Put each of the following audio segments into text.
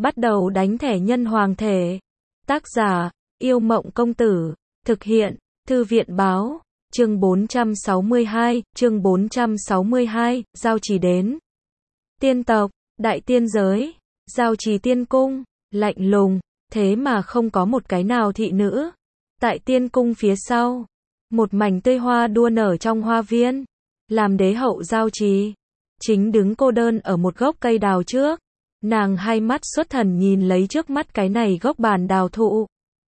Bắt đầu đánh thẻ nhân hoàng thể. Tác giả, Yêu Mộng Công Tử. Thực hiện, Thư viện Báo. Chương 462, giao trì đến. Tiên tộc, đại tiên giới, giao trì tiên cung, lạnh lùng, thế mà không có một cái nào thị nữ. Tại tiên cung phía sau, một mảnh tươi hoa đua nở trong hoa viên, làm đế hậu giao trì, chính đứng cô đơn ở một gốc cây đào trước. Nàng hai mắt xuất thần nhìn lấy trước mắt cái này gốc bản đào thụ.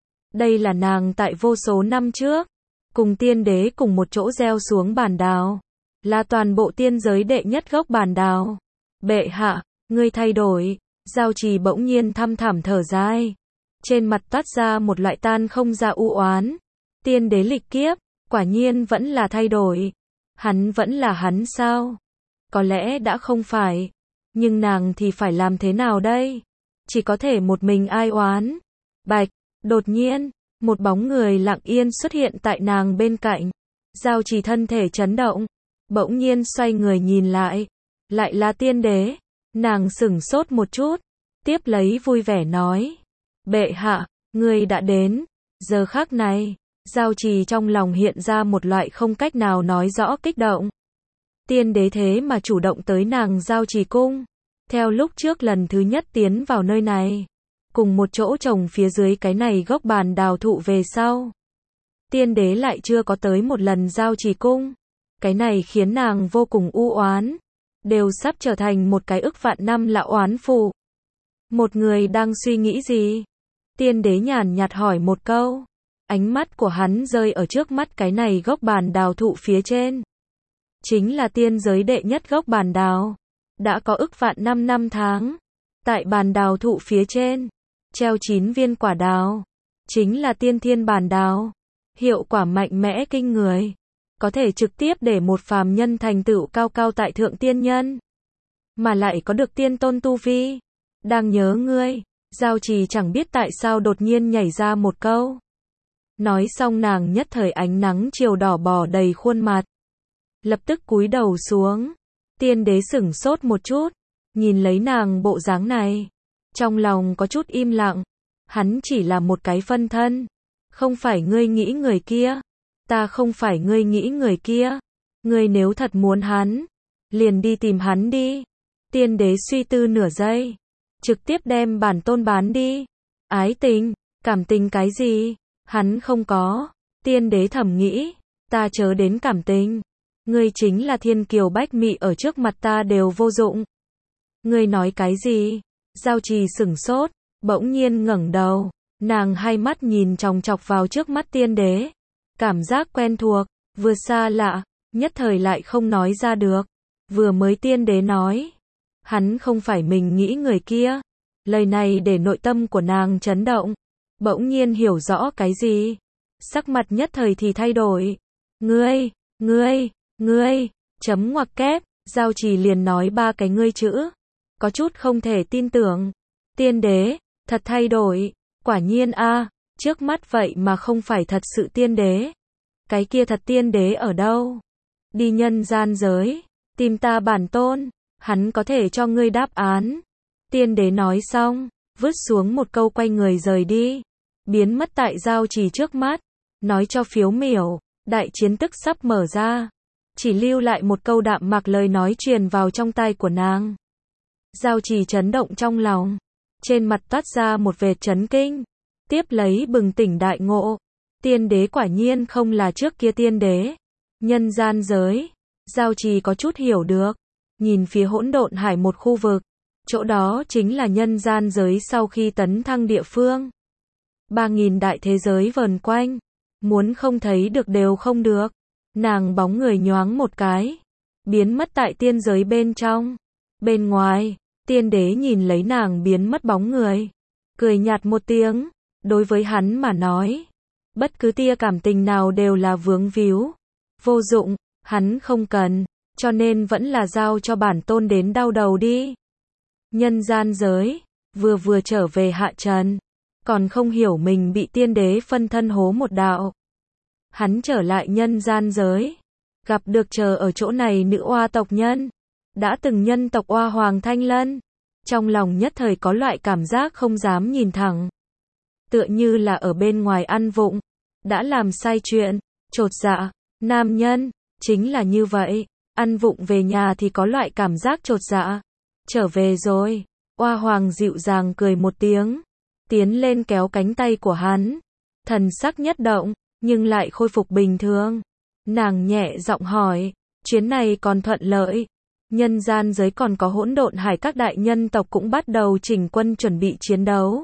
Đây là nàng tại vô số năm trước, cùng tiên đế cùng một chỗ gieo xuống bản đào, là toàn bộ tiên giới đệ nhất gốc bản đào. Bệ hạ, ngươi thay đổi. Giao trì bỗng nhiên thăm thẳm thở dài, trên mặt toát ra một loại tan không ra u oán. Tiên đế lịch kiếp, quả nhiên vẫn là thay đổi. Hắn vẫn là hắn sao? Có lẽ đã không phải, nhưng nàng thì phải làm thế nào đây? Chỉ có thể một mình ai oán. Bạch, đột nhiên, một bóng người lặng yên xuất hiện tại nàng bên cạnh. Giao trì thân thể chấn động, bỗng nhiên xoay người nhìn lại là tiên đế. Nàng sửng sốt một chút, tiếp lấy vui vẻ nói: Bệ hạ, ngươi đã đến. Giờ khắc này, giao trì trong lòng hiện ra một loại không cách nào nói rõ kích động. Tiên đế thế mà chủ động tới nàng giao trì cung. Theo lúc trước lần thứ nhất tiến vào nơi này, cùng một chỗ trồng phía dưới cái này gốc bản đào thụ về sau, tiên đế lại chưa có tới một lần giao trì cung. Cái này khiến nàng vô cùng u oán, đều sắp trở thành một cái ức vạn năm lão oán phụ. Một người đang suy nghĩ gì? Tiên đế nhàn nhạt hỏi một câu. Ánh mắt của hắn rơi ở trước mắt cái này gốc bản đào thụ phía trên. Chính là tiên giới đệ nhất gốc bản đào. Đã có ức vạn năm tháng. Tại bản đào thụ phía trên, treo 9 viên quả đào. Chính là tiên thiên bản đào. Hiệu quả mạnh mẽ kinh người. Có thể trực tiếp để một phàm nhân thành tựu cao cao tại thượng tiên nhân. Mà lại có được tiên tôn tu vi. Đang nhớ ngươi. Giao trì chẳng biết tại sao đột nhiên nhảy ra một câu. Nói xong nàng nhất thời ánh nắng chiều đỏ bò đầy khuôn mặt. Lập tức cúi đầu xuống. Tiên đế sửng sốt một chút, nhìn lấy nàng bộ dáng này, trong lòng có chút im lặng. Hắn chỉ là một cái phân thân, không phải ngươi nghĩ người kia. Ta không phải ngươi nghĩ người kia. Ngươi nếu thật muốn hắn, liền đi tìm hắn đi. Tiên đế suy tư nửa giây, trực tiếp đem bản tôn bán đi. Ái tình, cảm tình cái gì? Hắn không có. Tiên đế thầm nghĩ, ta chớ đến cảm tình. Ngươi chính là thiên kiều bách mị, ở trước mặt ta đều vô dụng. Ngươi nói cái gì? Giao trì sửng sốt, bỗng nhiên ngẩng đầu, nàng hai mắt nhìn chòng chọc vào trước mắt tiên đế. Cảm giác quen thuộc, vừa xa lạ, nhất thời lại không nói ra được. Vừa mới tiên đế nói, hắn không phải mình nghĩ người kia. Lời này để nội tâm của nàng chấn động, bỗng nhiên hiểu rõ cái gì. Sắc mặt nhất thời thì thay đổi. Ngươi, chấm ngoặc kép, giao trì liền nói 3 cái ngươi chữ. Có chút không thể tin tưởng. Tiên đế, thật thay đổi, quả nhiên a, trước mắt vậy mà không phải thật sự tiên đế. Cái kia thật tiên đế ở đâu? Đi nhân gian giới, tìm ta bản tôn, hắn có thể cho ngươi đáp án. Tiên đế nói xong, vứt xuống một câu quay người rời đi, biến mất tại giao trì trước mắt, nói cho phiếu miểu, đại chiến tức sắp mở ra. Chỉ lưu lại một câu đạm mạc lời nói truyền vào trong tai của nàng. Giao trì chấn động trong lòng, trên mặt toát ra một vệt chấn kinh, tiếp lấy bừng tỉnh đại ngộ. Tiên đế quả nhiên không là trước kia tiên đế. Nhân gian giới, giao trì có chút hiểu được, nhìn phía hỗn độn hải một khu vực, chỗ đó chính là nhân gian giới sau khi tấn thăng địa phương. 3000 đại thế giới vờn quanh, muốn không thấy được đều không được. Nàng bóng người nhoáng một cái, biến mất tại tiên giới bên trong. Bên ngoài, tiên đế nhìn lấy nàng biến mất bóng người, cười nhạt một tiếng. Đối với hắn mà nói, bất cứ tia cảm tình nào đều là vướng víu, vô dụng, hắn không cần, cho nên vẫn là giao cho bản tôn đến đau đầu đi. Nhân gian giới, vừa trở về hạ trần, còn không hiểu mình bị tiên đế phân thân hố một đạo. Hắn trở lại nhân gian giới, gặp được chờ ở chỗ này nữ oa tộc nhân, đã từng nhân tộc oa Hoàng Thanh Lân. trong lòng nhất thời có loại cảm giác không dám nhìn thẳng. Tựa như là ở bên ngoài ăn vụng, đã làm sai chuyện, chột dạ, nam nhân, chính là như vậy, ăn vụng về nhà thì có loại cảm giác chột dạ. Trở về rồi, Oa Hoàng dịu dàng cười một tiếng, tiến lên kéo cánh tay của hắn, thần sắc nhất động, nhưng lại khôi phục bình thường. Nàng nhẹ giọng hỏi, chuyến này còn thuận lợi, nhân gian giới còn có hỗn độn hải các đại nhân tộc cũng bắt đầu chỉnh quân chuẩn bị chiến đấu.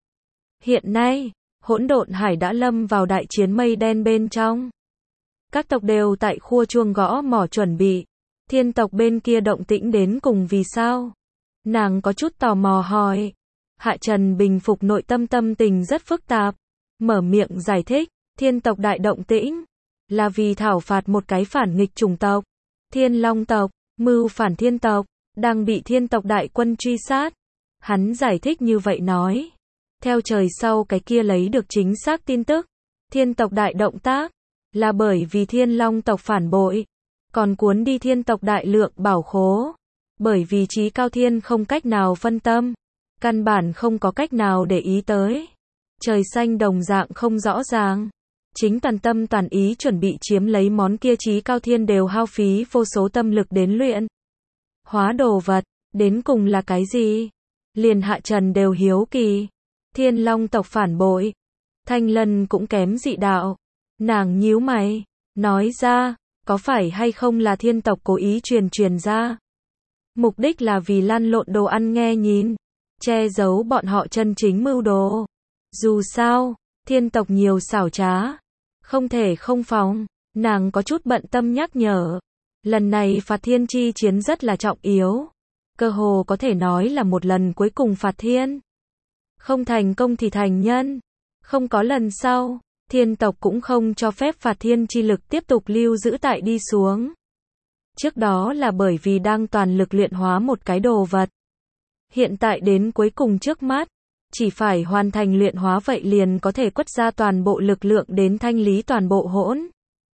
Hiện nay, hỗn độn hải đã lâm vào đại chiến mây đen bên trong. Các tộc đều tại khua chuông gõ mỏ chuẩn bị. Thiên tộc bên kia động tĩnh đến cùng vì sao? Nàng có chút tò mò hỏi. Hạ Trần bình phục nội tâm tâm tình rất phức tạp. Mở miệng giải thích, thiên tộc đại động tĩnh là vì thảo phạt một cái phản nghịch chủng tộc. Thiên Long tộc, mưu phản thiên tộc, đang bị thiên tộc đại quân truy sát. Hắn giải thích như vậy nói. Theo trời sau cái kia lấy được chính xác tin tức. Thiên tộc đại động tác là bởi vì Thiên Long tộc phản bội, còn cuốn đi thiên tộc đại lượng bảo khố. Bởi vì Chí Cao Thiên không cách nào phân tâm, căn bản không có cách nào để ý tới. Trời xanh đồng dạng không rõ ràng. Chính toàn tâm toàn ý chuẩn bị chiếm lấy món kia Chí Cao Thiên đều hao phí vô số tâm lực đến luyện hóa đồ vật, đến cùng là cái gì? Liền Hạ Trần đều hiếu kỳ. Thiên Long tộc phản bội, Thanh Lân cũng kém dị đạo. Nàng nhíu mày, nói ra, có phải hay không là thiên tộc cố ý truyền ra? Mục đích là vì lăn lộn đồ ăn nghe nhìn, che giấu bọn họ chân chính mưu đồ. Dù sao, thiên tộc nhiều xảo trá, không thể không phòng. Nàng có chút bận tâm nhắc nhở. Lần này phạt thiên chi chiến rất là trọng yếu. Cơ hồ có thể nói là một lần cuối cùng phạt thiên. Không thành công thì thành nhân. Không có lần sau, thiên tộc cũng không cho phép phạt thiên chi lực tiếp tục lưu giữ tại đi xuống. Trước đó là bởi vì đang toàn lực luyện hóa một cái đồ vật. Hiện tại đến cuối cùng trước mắt, chỉ phải hoàn thành luyện hóa vậy liền có thể quất ra toàn bộ lực lượng đến thanh lý toàn bộ hỗn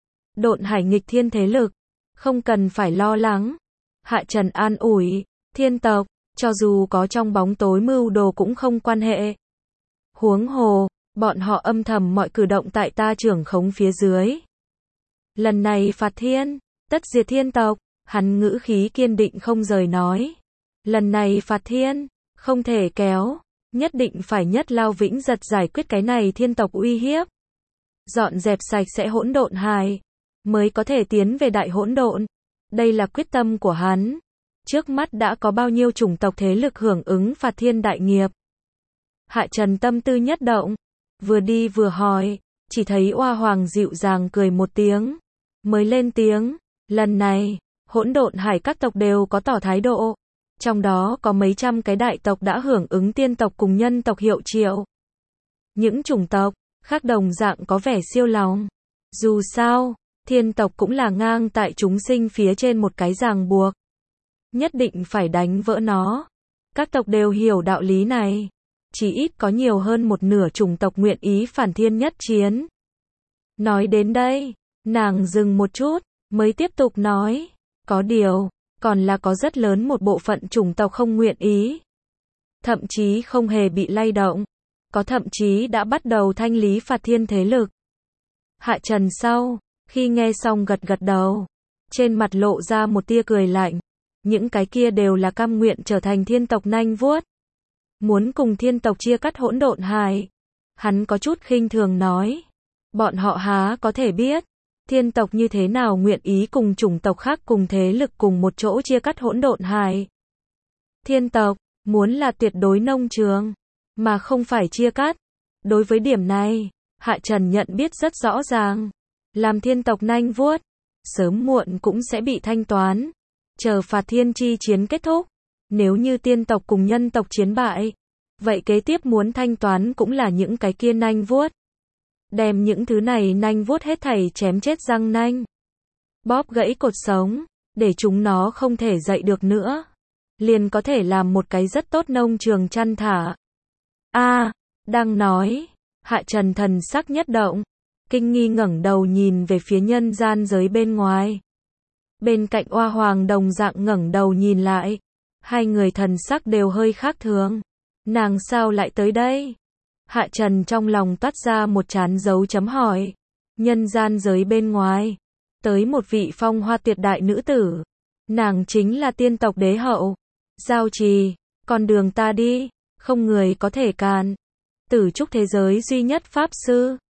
độn hải nghịch thiên thế lực. Không cần phải lo lắng. Hạ Trần an ủi, thiên tộc, cho dù có trong bóng tối mưu đồ cũng không quan hệ. Huống hồ, bọn họ âm thầm mọi cử động tại ta trưởng khống phía dưới. Lần này phạt thiên, tất diệt thiên tộc, hắn ngữ khí kiên định không rời nói. Lần này phạt thiên, không thể kéo, nhất định phải nhất lao vĩnh giật giải quyết cái này thiên tộc uy hiếp. Dọn dẹp sạch sẽ hỗn độn hải, mới có thể tiến về đại hỗn độn. Đây là quyết tâm của hắn. Trước mắt đã có bao nhiêu chủng tộc thế lực hưởng ứng phạt thiên đại nghiệp. Hạ Trần tâm tư nhất động, vừa đi vừa hỏi, chỉ thấy Oa Hoàng dịu dàng cười một tiếng, mới lên tiếng, lần này, hỗn độn hải các tộc đều có tỏ thái độ, trong đó có mấy trăm cái đại tộc đã hưởng ứng tiên tộc cùng nhân tộc hiệu triệu. Những chủng tộc khác đồng dạng có vẻ siêu lòng, dù sao, thiên tộc cũng là ngang tại chúng sinh phía trên một cái ràng buộc, nhất định phải đánh vỡ nó. Các tộc đều hiểu đạo lý này. Chỉ ít có nhiều hơn một nửa chủng tộc nguyện ý phản thiên nhất chiến. Nói đến đây, nàng dừng một chút, mới tiếp tục nói, có điều, còn là có rất lớn một bộ phận chủng tộc không nguyện ý. Thậm chí không hề bị lay động, có thậm chí đã bắt đầu thanh lý phạt thiên thế lực. Hạ Trần sau, khi nghe xong gật gật đầu, trên mặt lộ ra một tia cười lạnh. Những cái kia đều là cam nguyện trở thành thiên tộc nanh vuốt. Muốn cùng thiên tộc chia cắt hỗn độn hải. Hắn có chút khinh thường nói. Bọn họ há có thể biết. Thiên tộc như thế nào nguyện ý cùng chủng tộc khác cùng thế lực cùng một chỗ chia cắt hỗn độn hải. Thiên tộc, muốn là tuyệt đối nông trường, mà không phải chia cắt. Đối với điểm này, Hạ Trần nhận biết rất rõ ràng. Làm thiên tộc nanh vuốt, sớm muộn cũng sẽ bị thanh toán. Chờ phạt thiên chi chiến kết thúc, nếu như tiên tộc cùng nhân tộc chiến bại, vậy kế tiếp muốn thanh toán cũng là những cái kia nanh vuốt. Đem những thứ này nanh vuốt hết thảy chém chết răng nanh. Bóp gãy cột sống, để chúng nó không thể dậy được nữa. Liền có thể làm một cái rất tốt nông trường chăn thả. Đang nói, Hạ Trần thần sắc nhất động, kinh nghi ngẩng đầu nhìn về phía nhân gian giới bên ngoài. Bên cạnh Oa Hoàng đồng dạng ngẩng đầu nhìn lại, Hai người thần sắc đều hơi khác thường. Nàng sao lại tới đây? Hạ Trần trong lòng toát ra một trán dấu chấm hỏi. Nhân gian giới bên ngoài, tới một vị phong hoa tuyệt đại nữ tử. Nàng chính là tiên tộc đế hậu. Giao Trì, con đường ta đi, không người có thể cản. Tử trúc thế giới duy nhất pháp sư.